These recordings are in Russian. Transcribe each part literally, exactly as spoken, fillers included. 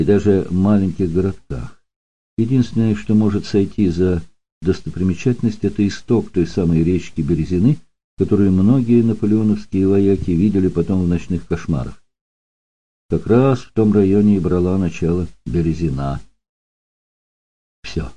и даже маленьких городках. Единственное, что может сойти за достопримечательность, это исток той самой речки Березины, которую многие наполеоновские вояки видели потом в ночных кошмарах. Как раз в том районе и брала начало Березина. Все.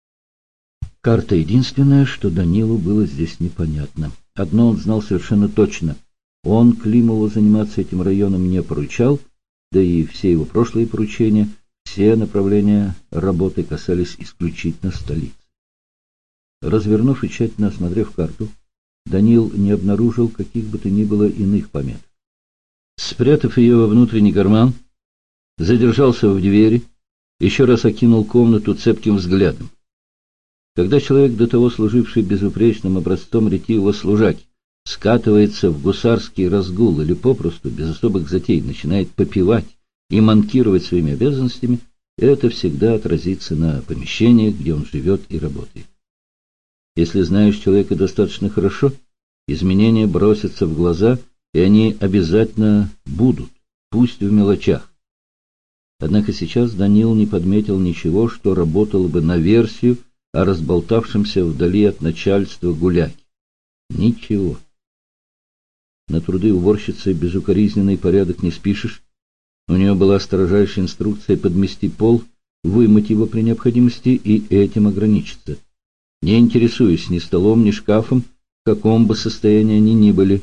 Карта единственное, что Данилу было здесь непонятно. Одно он знал совершенно точно. Он Климову заниматься этим районом не поручал, да и все его прошлые поручения, все направления работы касались исключительно столицы. Развернув и тщательно осмотрев карту, Данил не обнаружил каких бы то ни было иных пометок. Спрятав ее во внутренний карман, задержался в двери, еще раз окинул комнату цепким взглядом. Когда человек, до того служивший безупречным образцом ретивого служаки, скатывается в гусарский разгул или попросту, без особых затей, начинает попивать и манкировать своими обязанностями, это всегда отразится на помещениях, где он живет и работает. Если знаешь человека достаточно хорошо, изменения бросятся в глаза, и они обязательно будут, пусть в мелочах. Однако сейчас Данил не подметил ничего, что работало бы на версию о разболтавшемся вдали от начальства гуляке. Ничего. На труды уборщицы безукоризненный порядок не спишешь. У нее была строжайшая инструкция подмести пол, вымыть его при необходимости и этим ограничиться, не интересуясь ни столом, ни шкафом, в каком бы состоянии они ни были.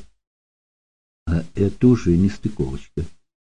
А это уже не стыковочка.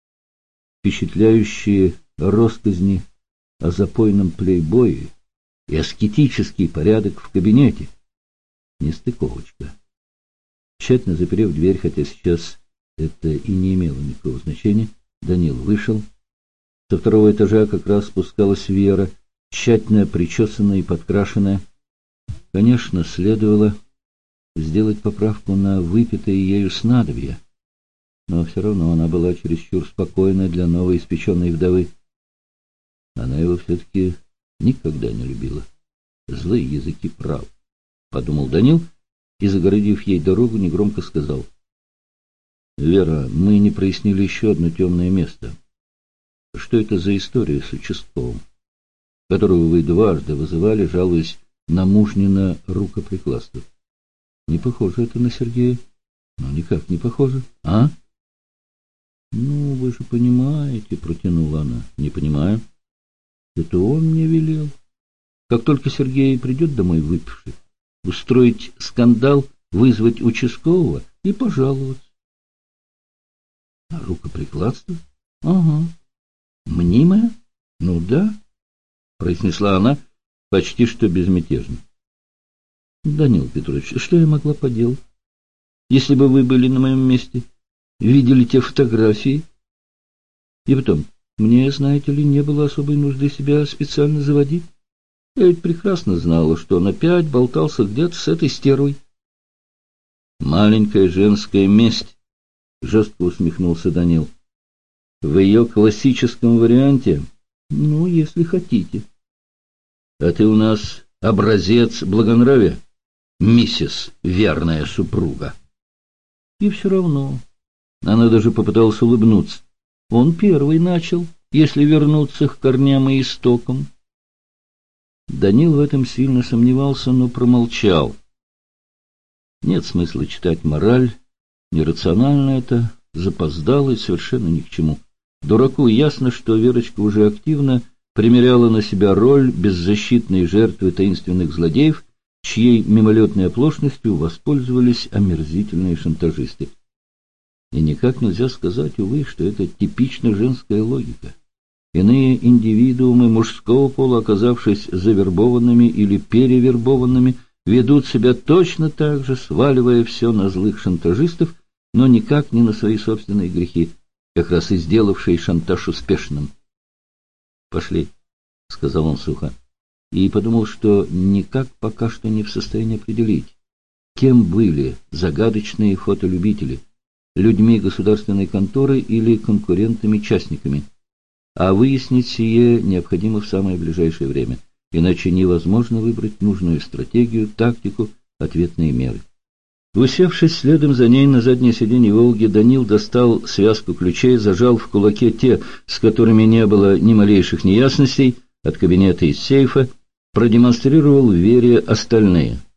Впечатляющие росказни о запойном плейбое и аскетический порядок в кабинете. Нестыковочка. Тщательно заперев дверь, хотя сейчас это и не имело никакого значения, Данил вышел. Со второго этажа как раз спускалась Вера, тщательно причесанная и подкрашенная. Конечно, следовало сделать поправку на выпитое ею снадобье, но все равно она была чересчур спокойна для новоиспеченной вдовы. Она его все-таки никогда не любила. Злые языки прав, — подумал Данил, и, загородив ей дорогу, негромко сказал: — Вера, мы не прояснили еще одно темное место. Что это за история с участковым, которого вы дважды вызывали, жалуясь на мужнино рукоприкладство? Не похоже это на Сергея. Ну, никак не похоже. А? Ну, вы же понимаете, — протянула она. — Не понимаю. Это он мне велел. Как только Сергей придет домой выпивший, устроить скандал, вызвать участкового и пожаловаться. А рукоприкладство? Ага. Мнимое? Ну да, — произнесла она почти что безмятежно. Данил Петрович, что я могла поделать? Если бы вы были на моем месте, видели те фотографии. И потом, мне, знаете ли, не было особой нужды себя специально заводить. Я ведь прекрасно знала, что он опять болтался где-то с этой стервой. Маленькая женская месть, — жестко усмехнулся Данил. В ее классическом варианте, ну, если хотите. А ты у нас образец благонравия, миссис верная супруга. И все равно. Она даже попыталась улыбнуться. Он первый начал, если вернуться к корням и истокам. Данил в этом сильно сомневался, но промолчал. Нет смысла читать мораль, нерационально это, запоздало и совершенно ни к чему. Дураку ясно, что Верочка уже активно примеряла на себя роль беззащитной жертвы таинственных злодеев, чьей мимолетной оплошностью воспользовались омерзительные шантажисты. И никак нельзя сказать, увы, что это типично женская логика. Иные индивидуумы мужского пола, оказавшись завербованными или перевербованными, ведут себя точно так же, сваливая все на злых шантажистов, но никак не на свои собственные грехи, как раз и сделавшие шантаж успешным. «Пошли», — сказал он сухо, и подумал, что никак пока что не в состоянии определить, кем были загадочные фотолюбители, людьми государственной конторы или конкурентами-частниками. А выяснить сие необходимо в самое ближайшее время, иначе невозможно выбрать нужную стратегию, тактику, ответные меры. Усевшись следом за ней на заднее сиденье «Волги», Данил достал связку ключей, зажал в кулаке те, с которыми не было ни малейших неясностей, от кабинета из сейфа, продемонстрировал Вере остальные.